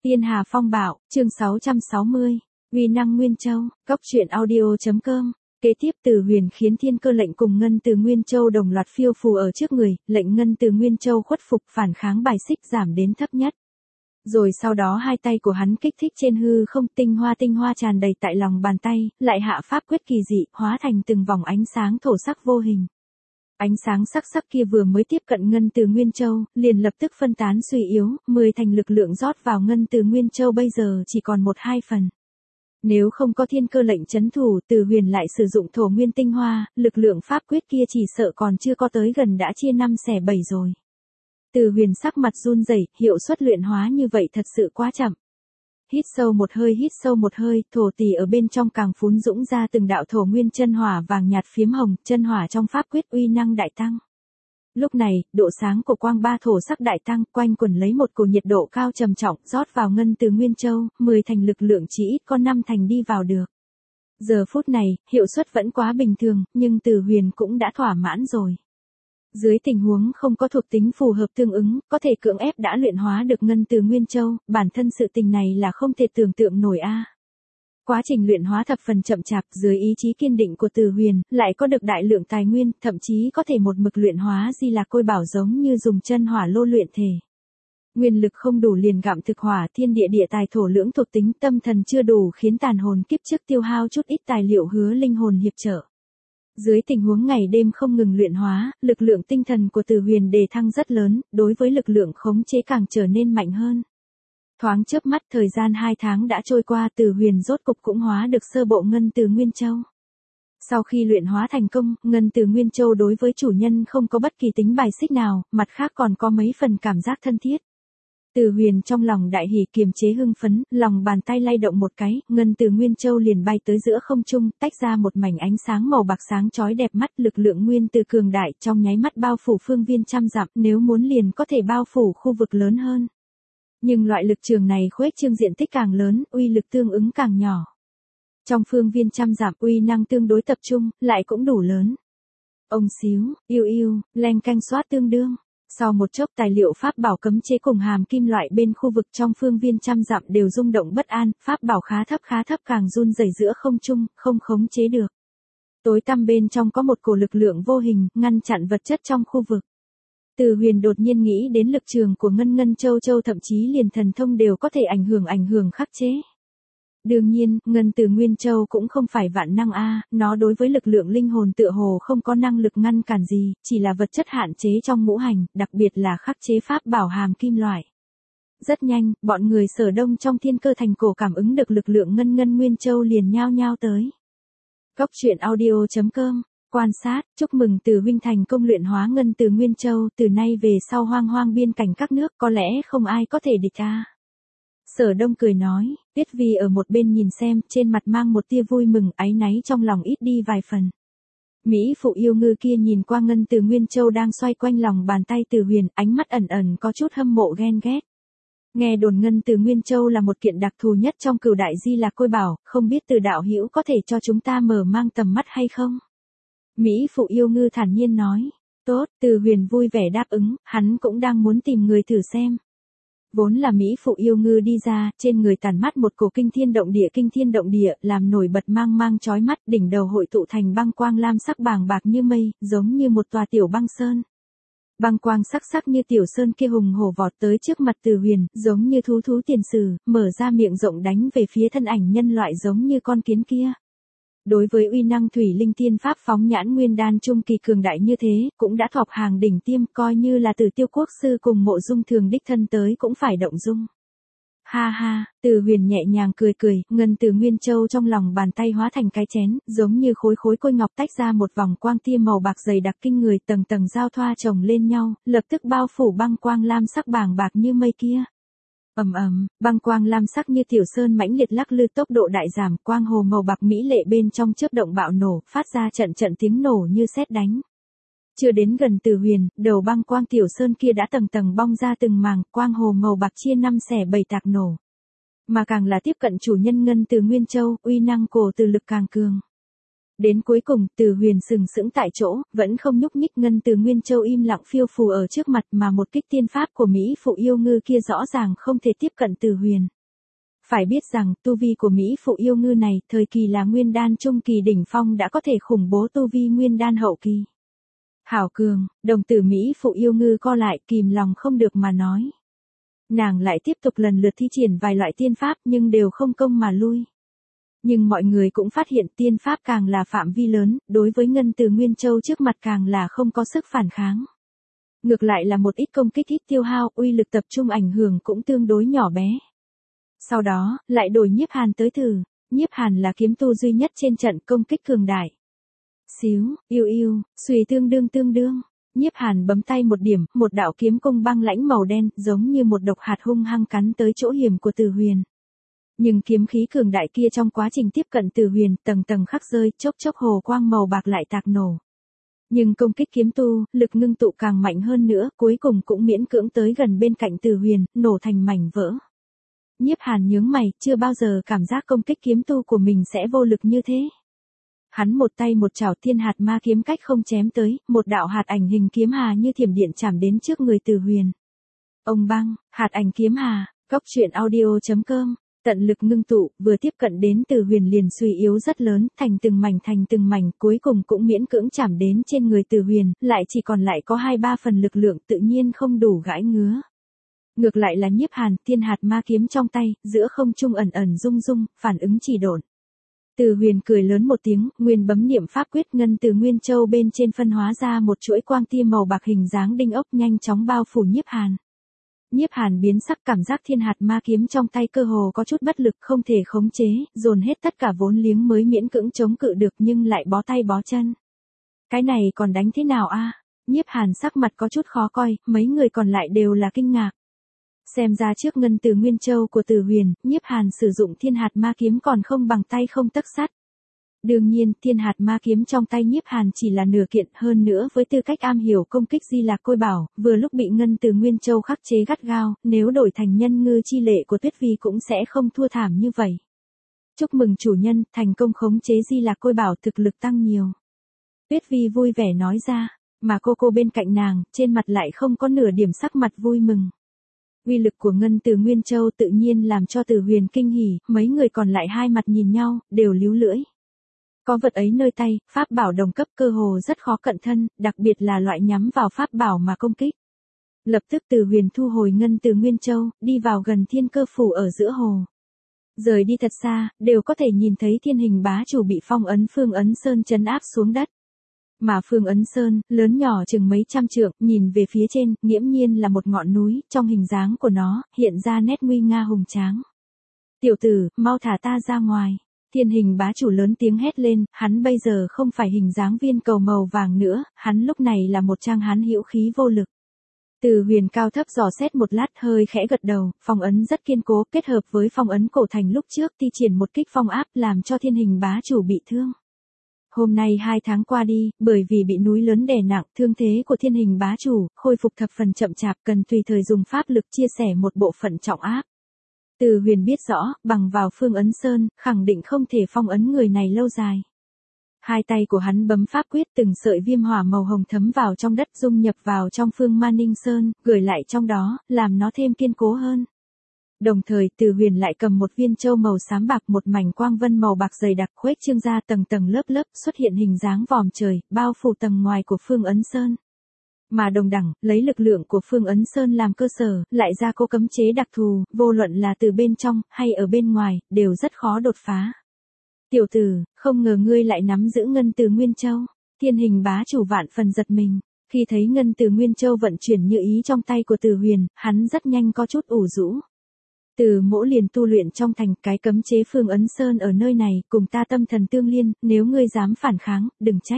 Tiên Hà Phong Bạo, chương 660, uy năng Nguyên Châu, Cốc truyện audio.com. Kế tiếp Từ Huyền khiến Thiên Cơ lệnh cùng Ngân Từ Nguyên Châu đồng loạt phiêu phù ở trước người, lệnh Ngân Từ Nguyên Châu khuất phục phản kháng bài xích giảm đến thấp nhất. Rồi sau đó hai tay của hắn kích thích trên hư không, tinh hoa tràn đầy tại lòng bàn tay, lại hạ pháp quyết kỳ dị, hóa thành từng vòng ánh sáng thổ sắc vô hình. Ánh sáng sắc kia vừa mới tiếp cận Ngân Từ Nguyên Châu, liền lập tức phân tán suy yếu, 10 thành lực lượng rót vào Ngân Từ Nguyên Châu bây giờ chỉ còn 1-2 phần. Nếu không có Thiên Cơ lệnh chấn thủ, Từ Huyền lại sử dụng thổ nguyên tinh hoa, lực lượng pháp quyết kia chỉ sợ còn chưa có tới gần đã chia 5/7 rồi. Từ Huyền sắc mặt run rẩy, hiệu suất luyện hóa như vậy thật sự quá chậm. Hít sâu một hơi, thổ tỷ ở bên trong càng phún dũng ra từng đạo thổ nguyên chân hỏa vàng nhạt phiếm hồng, chân hỏa trong pháp quyết uy năng đại tăng. Lúc này, độ sáng của quang ba thổ sắc đại tăng, quanh quẩn lấy một cổ nhiệt độ cao trầm trọng, rót vào Ngân Từ Nguyên Châu, 10 thành lực lượng chỉ ít có 5 thành đi vào được. Giờ phút này, hiệu suất vẫn quá bình thường, nhưng Từ Huyền cũng đã thỏa mãn rồi. Dưới tình huống không có thuộc tính phù hợp tương ứng, có thể cưỡng ép đã luyện hóa được Ngân Từ Nguyên Châu, bản thân sự tình này là không thể tưởng tượng nổi a. Quá trình luyện hóa thập phần chậm chạp, dưới ý chí kiên định của Từ Huyền, lại có được đại lượng tài nguyên, thậm chí có thể một mực luyện hóa Di Lạc Côi Bảo giống như dùng chân hỏa lô luyện thể. Nguyên lực không đủ liền gặm thực hỏa, thiên địa tài thổ lưỡng thuộc tính, tâm thần chưa đủ khiến tàn hồn kiếp trước tiêu hao chút ít tài liệu hứa linh hồn hiệp trợ. Dưới tình huống ngày đêm không ngừng luyện hóa, lực lượng tinh thần của Từ Huyền đề thăng rất lớn, đối với lực lượng khống chế càng trở nên mạnh hơn. Thoáng chớp mắt thời gian 2 tháng đã trôi qua, Từ Huyền rốt cục cũng hóa được sơ bộ Ngân Từ Nguyên Châu. Sau khi luyện hóa thành công, Ngân Từ Nguyên Châu đối với chủ nhân không có bất kỳ tính bài xích nào, mặt khác còn có mấy phần cảm giác thân thiết. Từ Huyền trong lòng đại hỉ kiềm chế hưng phấn, lòng bàn tay lay động một cái, Ngân Từ Nguyên Châu liền bay tới giữa không trung, tách ra một mảnh ánh sáng màu bạc sáng chói đẹp mắt, lực lượng nguyên từ cường đại trong nháy mắt bao phủ phương viên trăm dặm, nếu muốn liền có thể bao phủ khu vực lớn hơn. Nhưng loại lực trường này khuếch trương diện tích càng lớn, uy lực tương ứng càng nhỏ. Trong phương viên trăm dặm uy năng tương đối tập trung, lại cũng đủ lớn. Ông xíu, yêu, leng canh xoát tương đương. Sau một chốc tài liệu pháp bảo cấm chế cùng hàm kim loại bên khu vực trong phương viên trăm dặm đều rung động bất an, pháp bảo khá thấp càng run rẩy giữa không trung, không khống chế được. Tối tăm bên trong có một cổ lực lượng vô hình, ngăn chặn vật chất trong khu vực. Từ Huyền đột nhiên nghĩ đến lực trường của Ngân Châu, thậm chí liền thần thông đều có thể ảnh hưởng khắc chế. Đương nhiên, Ngân Từ Nguyên Châu cũng không phải vạn năng a, nó đối với lực lượng linh hồn tựa hồ không có năng lực ngăn cản gì, chỉ là vật chất hạn chế trong ngũ hành, đặc biệt là khắc chế pháp bảo hàm kim loại. Rất nhanh, bọn người Sở Đông trong Thiên Cơ thành cổ cảm ứng được lực lượng Ngân Nguyên Châu liền nhao tới. Cốc truyện audio.com. Quan sát, chúc mừng Từ huynh thành công luyện hóa Ngân Từ Nguyên Châu, từ nay về sau hoang biên cảnh các nước có lẽ không ai có thể địch ta. Sở Đông cười nói, Tiết Vi ở một bên nhìn xem, trên mặt mang một tia vui mừng, áy náy trong lòng ít đi vài phần. Mỹ phụ yêu ngư kia nhìn qua Ngân Từ Nguyên Châu đang xoay quanh lòng bàn tay Từ Huyền, ánh mắt ẩn có chút hâm mộ ghen ghét. Nghe đồn Ngân Từ Nguyên Châu là một kiện đặc thù nhất trong Cửu Đại Di Lạc Côi Bảo, không biết Từ đạo hữu có thể cho chúng ta mở mang tầm mắt hay không? Mỹ phụ yêu ngư thản nhiên nói, tốt, Từ Huyền vui vẻ đáp ứng, hắn cũng đang muốn tìm người thử xem. Vốn là Mỹ phụ yêu ngư đi ra, trên người tản mát một cổ kinh thiên động địa, làm nổi bật mang chói mắt, đỉnh đầu hội tụ thành băng quang lam sắc bàng bạc như mây, giống như một tòa tiểu băng sơn. Băng quang sắc như tiểu sơn kia hùng hổ vọt tới trước mặt Từ Huyền, giống như thú tiền sử, mở ra miệng rộng đánh về phía thân ảnh nhân loại giống như con kiến kia. Đối với uy năng thủy linh tiên pháp phóng nhãn nguyên đan trung kỳ cường đại như thế, cũng đã thọc hàng đỉnh tiêm, coi như là Từ Tiêu Quốc sư cùng Mộ Dung Thường đích thân tới cũng phải động dung. Ha, Từ Huyền nhẹ nhàng cười, Ngân Từ Nguyên Châu trong lòng bàn tay hóa thành cái chén, giống như khối côi ngọc tách ra một vòng quang tia màu bạc dày đặc kinh người, tầng giao thoa chồng lên nhau, lập tức bao phủ băng quang lam sắc bàng bạc như mây kia. Băng quang lam sắc như tiểu sơn mãnh liệt lắc lư, tốc độ đại giảm, quang hồ màu bạc mỹ lệ bên trong chớp động bạo nổ, phát ra trận tiếng nổ như sét đánh. Chưa đến gần Từ Huyền, đầu băng quang tiểu sơn kia đã tầng bong ra từng màng, quang hồ màu bạc chia 5/7 tạc nổ. Mà càng là tiếp cận chủ nhân Ngân Từ Nguyên Châu, uy năng cổ từ lực càng cường. Đến cuối cùng, Từ Huyền sừng sững tại chỗ, vẫn không nhúc nhích, Ngân Từ Nguyên Châu im lặng phiêu phù ở trước mặt, mà một kích tiên pháp của Mỹ phụ yêu ngư kia rõ ràng không thể tiếp cận Từ Huyền. Phải biết rằng, tu vi của Mỹ phụ yêu ngư này, thời kỳ là nguyên đan trung kỳ đỉnh phong đã có thể khủng bố tu vi nguyên đan hậu kỳ. Hảo cường, đồng tử Mỹ phụ yêu ngư co lại, kìm lòng không được mà nói. Nàng lại tiếp tục lần lượt thi triển vài loại tiên pháp nhưng đều không công mà lui. Nhưng mọi người cũng phát hiện tiên pháp càng là phạm vi lớn, đối với Ngân Từ Nguyên Châu trước mặt càng là không có sức phản kháng. Ngược lại là một ít công kích ít tiêu hao, uy lực tập trung ảnh hưởng cũng tương đối nhỏ bé. Sau đó, lại đổi Nhiếp Hàn tới thử. Nhiếp Hàn là kiếm tu duy nhất trên trận, công kích cường đại. Xíu, yêu, xuy tương đương. Nhiếp Hàn bấm tay một điểm, một đạo kiếm cung băng lãnh màu đen, giống như một độc hạt hung hăng cắn tới chỗ hiểm của Từ Huyền. Nhưng kiếm khí cường đại kia trong quá trình tiếp cận Từ Huyền, tầng tầng khắc rơi, chốc hồ quang màu bạc lại tạc nổ. Nhưng công kích kiếm tu, lực ngưng tụ càng mạnh hơn nữa, cuối cùng cũng miễn cưỡng tới gần bên cạnh Từ Huyền, nổ thành mảnh vỡ. Nhiếp Hàn nhướng mày, chưa bao giờ cảm giác công kích kiếm tu của mình sẽ vô lực như thế. Hắn một tay một chảo thiên hạt ma kiếm cách không chém tới, một đạo hạt ảnh hình kiếm hà như thiểm điện chạm đến trước người Từ Huyền. Ông băng, hạt ảnh kiếm hà, Goctruyện.audio.com, tận lực ngưng tụ, vừa tiếp cận đến Từ Huyền liền suy yếu rất lớn, thành từng mảnh, cuối cùng cũng miễn cưỡng chạm đến trên người Từ Huyền, lại chỉ còn lại có 2-3 phần lực lượng tự nhiên không đủ gãi ngứa. Ngược lại là Nhiếp Hàn, thiên hạt ma kiếm trong tay, giữa không trung ẩn rung, phản ứng trì độn. Từ Huyền cười lớn một tiếng, nguyên bấm niệm pháp quyết Ngân Từ Nguyên Châu bên trên phân hóa ra một chuỗi quang tia màu bạc hình dáng đinh ốc nhanh chóng bao phủ Nhiếp Hàn. Nhiếp Hàn biến sắc, cảm giác thiên hạt ma kiếm trong tay cơ hồ có chút bất lực, không thể khống chế, dồn hết tất cả vốn liếng mới miễn cưỡng chống cự được nhưng lại bó tay bó chân. Cái này còn đánh thế nào a? Nhiếp Hàn sắc mặt có chút khó coi, mấy người còn lại đều là kinh ngạc. Xem ra trước Ngân Từ Nguyên Châu của Từ Huyền, Nhiếp Hàn sử dụng thiên hạt ma kiếm còn không bằng tay không tấc sắt. Đương nhiên, thiên hạt ma kiếm trong tay Nhiếp Hàn chỉ là nửa kiện, hơn nữa với tư cách am hiểu công kích Di Lạc Côi Bảo, vừa lúc bị Ngân Từ Nguyên Châu khắc chế gắt gao, nếu đổi thành nhân ngư chi lệ của Tuyết Vi cũng sẽ không thua thảm như vậy. Chúc mừng chủ nhân, thành công khống chế Di Lạc Côi Bảo, thực lực tăng nhiều. Tuyết Vi vui vẻ nói ra, mà cô bên cạnh nàng, trên mặt lại không có nửa điểm sắc mặt vui mừng. Uy lực của Ngân Từ Nguyên Châu tự nhiên làm cho Từ Huyền kinh hỉ, mấy người còn lại hai mặt nhìn nhau, đều líu lưỡi. Có vật ấy nơi tay, pháp bảo đồng cấp cơ hồ rất khó cận thân, đặc biệt là loại nhắm vào pháp bảo mà công kích. Lập tức Từ Huyền thu hồi Ngân Từ Nguyên Châu, đi vào gần Thiên Cơ Phủ ở giữa hồ. Rời đi thật xa, đều có thể nhìn thấy Thiên Hình Bá Chủ bị phong ấn Phương Ấn Sơn trấn áp xuống đất. Mà Phương Ấn Sơn, lớn nhỏ chừng mấy trăm trượng, nhìn về phía trên, nghiễm nhiên là một ngọn núi, trong hình dáng của nó, hiện ra nét nguy nga hùng tráng. Tiểu tử, mau thả ta ra ngoài. Thiên Hình Bá Chủ lớn tiếng hét lên, hắn bây giờ không phải hình dáng viên cầu màu vàng nữa, hắn lúc này là một trang hán hữu khí vô lực. Từ Huyền cao thấp dò xét một lát, hơi khẽ gật đầu, phong ấn rất kiên cố, kết hợp với phong ấn cổ thành lúc trước thi triển một kích phong áp làm cho Thiên Hình Bá Chủ bị thương. Hôm nay 2 tháng qua đi, bởi vì bị núi lớn đè nặng, thương thế của Thiên Hình Bá Chủ, khôi phục thập phần chậm chạp, cần tùy thời dùng pháp lực chia sẻ một bộ phận trọng áp. Từ Huyền biết rõ, bằng vào Phương Ấn Sơn, khẳng định không thể phong ấn người này lâu dài. Hai tay của hắn bấm pháp quyết, từng sợi viêm hỏa màu hồng thấm vào trong đất, dung nhập vào trong Phương Ma Ninh Sơn, gửi lại trong đó, làm nó thêm kiên cố hơn. Đồng thời, Từ Huyền lại cầm một viên châu màu xám bạc, một mảnh quang vân màu bạc dày đặc khuếch trương ra tầng lớp, xuất hiện hình dáng vòm trời, bao phủ tầng ngoài của Phương Ấn Sơn. Mà đồng đẳng, lấy lực lượng của Phương Ấn Sơn làm cơ sở, lại ra cô cấm chế đặc thù, vô luận là từ bên trong, hay ở bên ngoài, đều rất khó đột phá. Tiểu tử, không ngờ ngươi lại nắm giữ Ngân Từ Nguyên Châu. Thiên Hình Bá Chủ vạn phần giật mình. Khi thấy Ngân Từ Nguyên Châu vận chuyển như ý trong tay của Từ Huyền, hắn rất nhanh có chút ủ rũ. Từ Mỗ liền tu luyện trong thành, cái cấm chế Phương Ấn Sơn ở nơi này, cùng ta tâm thần tương liên, nếu ngươi dám phản kháng, đừng trách.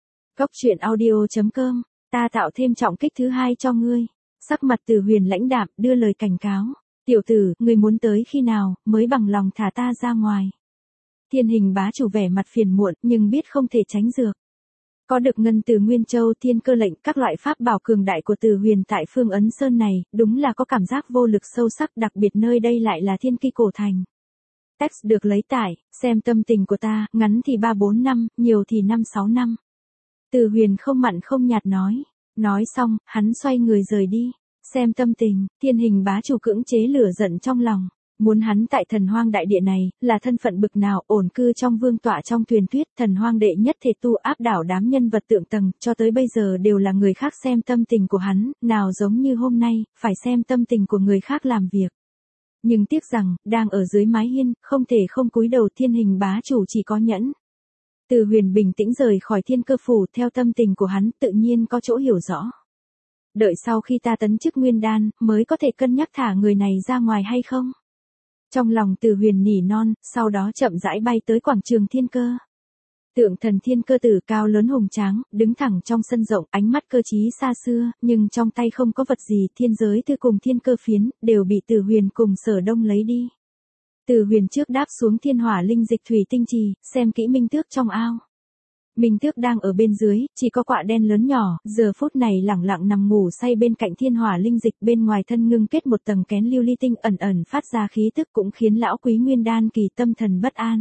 Goctruyện.audio.com, ta tạo thêm trọng kích thứ 2 cho ngươi. Sắc mặt Từ Huyền lãnh đạm, đưa lời cảnh cáo. Tiểu tử, ngươi muốn tới khi nào, mới bằng lòng thả ta ra ngoài. Thiên Hình Bá Chủ vẻ mặt phiền muộn, nhưng biết không thể tránh được. Có được Ngân Từ Nguyên Châu, Thiên Cơ Lệnh, các loại pháp bảo cường đại của Từ Huyền tại Phương Ấn Sơn này, đúng là có cảm giác vô lực sâu sắc, đặc biệt nơi đây lại là Thiên Ki cổ thành. Text được lấy tải, xem tâm tình của ta, ngắn thì 3-4 năm, nhiều thì 5-6 năm. Từ Huyền không mặn không nhạt nói. Nói xong, hắn xoay người rời đi. Xem tâm tình, Thiên Hình Bá Chủ cưỡng chế lửa giận trong lòng. Muốn hắn tại thần hoang đại địa này, là thân phận bực nào, ổn cư trong vương tọa trong truyền thuyết, thần hoang đệ nhất thể tu áp đảo đám nhân vật tượng tầng, cho tới bây giờ đều là người khác xem tâm tình của hắn, nào giống như hôm nay, phải xem tâm tình của người khác làm việc. Nhưng tiếc rằng, đang ở dưới mái hiên, không thể không cúi đầu thiên hình bá chủ chỉ có nhẫn. Từ Huyền bình tĩnh rời khỏi thiên cơ phủ theo tâm tình của hắn tự nhiên có chỗ hiểu rõ. Đợi sau khi ta tấn chức nguyên đan, mới có thể cân nhắc thả người này ra ngoài hay không? Trong lòng Từ Huyền nỉ non, sau đó chậm rãi bay tới quảng trường thiên cơ. Tượng thần thiên cơ tử cao lớn hùng tráng, đứng thẳng trong sân rộng, ánh mắt cơ trí xa xưa, nhưng trong tay không có vật gì, thiên giới thư cùng thiên cơ phiến, đều bị Từ Huyền cùng Sở Đông lấy đi. Từ Huyền trước đáp xuống thiên hỏa linh dịch thủy tinh trì, xem kỹ minh tước trong ao. Minh tước đang ở bên dưới, chỉ có quạ đen lớn nhỏ, giờ phút này lẳng lặng nằm ngủ say bên cạnh thiên hỏa linh dịch, bên ngoài thân ngưng kết một tầng kén lưu ly tinh ẩn ẩn phát ra khí tức cũng khiến lão quý nguyên đan kỳ tâm thần bất an.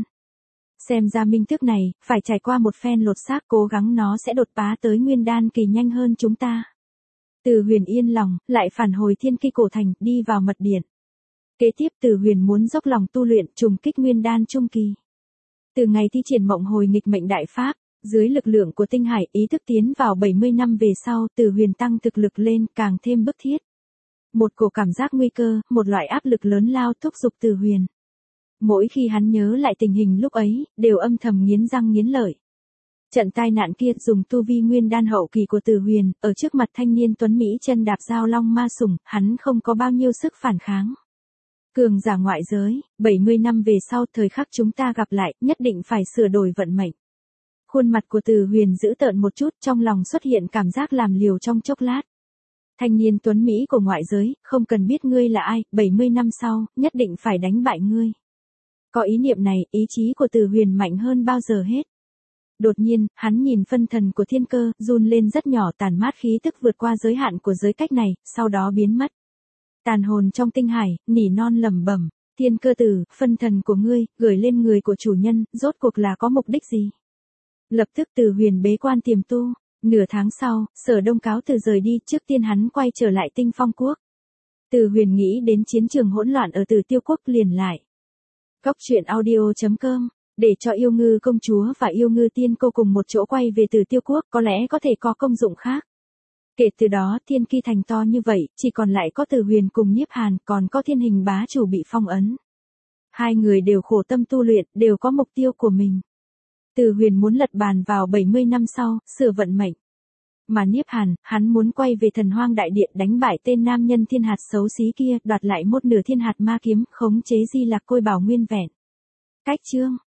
Xem ra minh tước này, phải trải qua một phen lột xác cố gắng nó sẽ đột phá tới nguyên đan kỳ nhanh hơn chúng ta. Từ Huyền yên lòng, lại phản hồi thiên kỳ cổ thành, đi vào mật điện. Kế tiếp Từ Huyền muốn dốc lòng tu luyện trùng kích nguyên đan trung kỳ. Từ ngày thi triển mộng hồi nghịch mệnh đại pháp, dưới lực lượng của tinh hải ý thức tiến vào 70 năm về sau, Từ Huyền tăng thực lực lên càng thêm bức thiết. Một cổ cảm giác nguy cơ, một loại áp lực lớn lao thúc giục Từ Huyền. Mỗi khi hắn nhớ lại tình hình lúc ấy, đều âm thầm nghiến răng nghiến lợi. Trận tai nạn kia dùng tu vi nguyên đan hậu kỳ của Từ Huyền, ở trước mặt thanh niên tuấn Mỹ chân đạp dao long ma sủng, hắn không có bao nhiêu sức phản kháng. Cường giả ngoại giới, 70 năm về sau thời khắc chúng ta gặp lại, nhất định phải sửa đổi vận mệnh. Khuôn mặt của Từ Huyền giữ tợn một chút, trong lòng xuất hiện cảm giác làm liều trong chốc lát. Thanh niên tuấn Mỹ của ngoại giới, không cần biết ngươi là ai, 70 năm sau, nhất định phải đánh bại ngươi. Có ý niệm này, ý chí của Từ Huyền mạnh hơn bao giờ hết. Đột nhiên, hắn nhìn phân thần của thiên cơ, run lên rất nhỏ, tàn mát khí tức vượt qua giới hạn của giới cách này, sau đó biến mất. Tàn hồn trong tinh hải, nỉ non lẩm bẩm, thiên cơ tử, phân thần của ngươi, gửi lên người của chủ nhân, rốt cuộc là có mục đích gì? Lập tức Từ Huyền bế quan tiềm tu, nửa tháng sau, Sở Đông cáo từ rời đi, trước tiên hắn quay trở lại Tinh Phong Quốc. Từ Huyền nghĩ đến chiến trường hỗn loạn ở Từ Tiêu Quốc liền lại. Cóc truyện audio.com, để cho yêu ngư công chúa và yêu ngư tiên cô cùng một chỗ quay về Từ Tiêu Quốc, có lẽ có thể có công dụng khác. Kể từ đó thiên kỳ thành to như vậy, chỉ còn lại có Từ Huyền cùng Nhiếp Hàn, còn có thiên hình bá chủ bị phong ấn. Hai người đều khổ tâm tu luyện, đều có mục tiêu của mình. Từ Huyền muốn lật bàn vào 70 năm sau, sửa vận mệnh. Mà Nhiếp Hàn, hắn muốn quay về thần hoang đại địa đánh bại tên nam nhân thiên hạt xấu xí kia, đoạt lại một nửa thiên hạt ma kiếm, khống chế Di Lạc Côi Bảo nguyên vẹn. Cách chương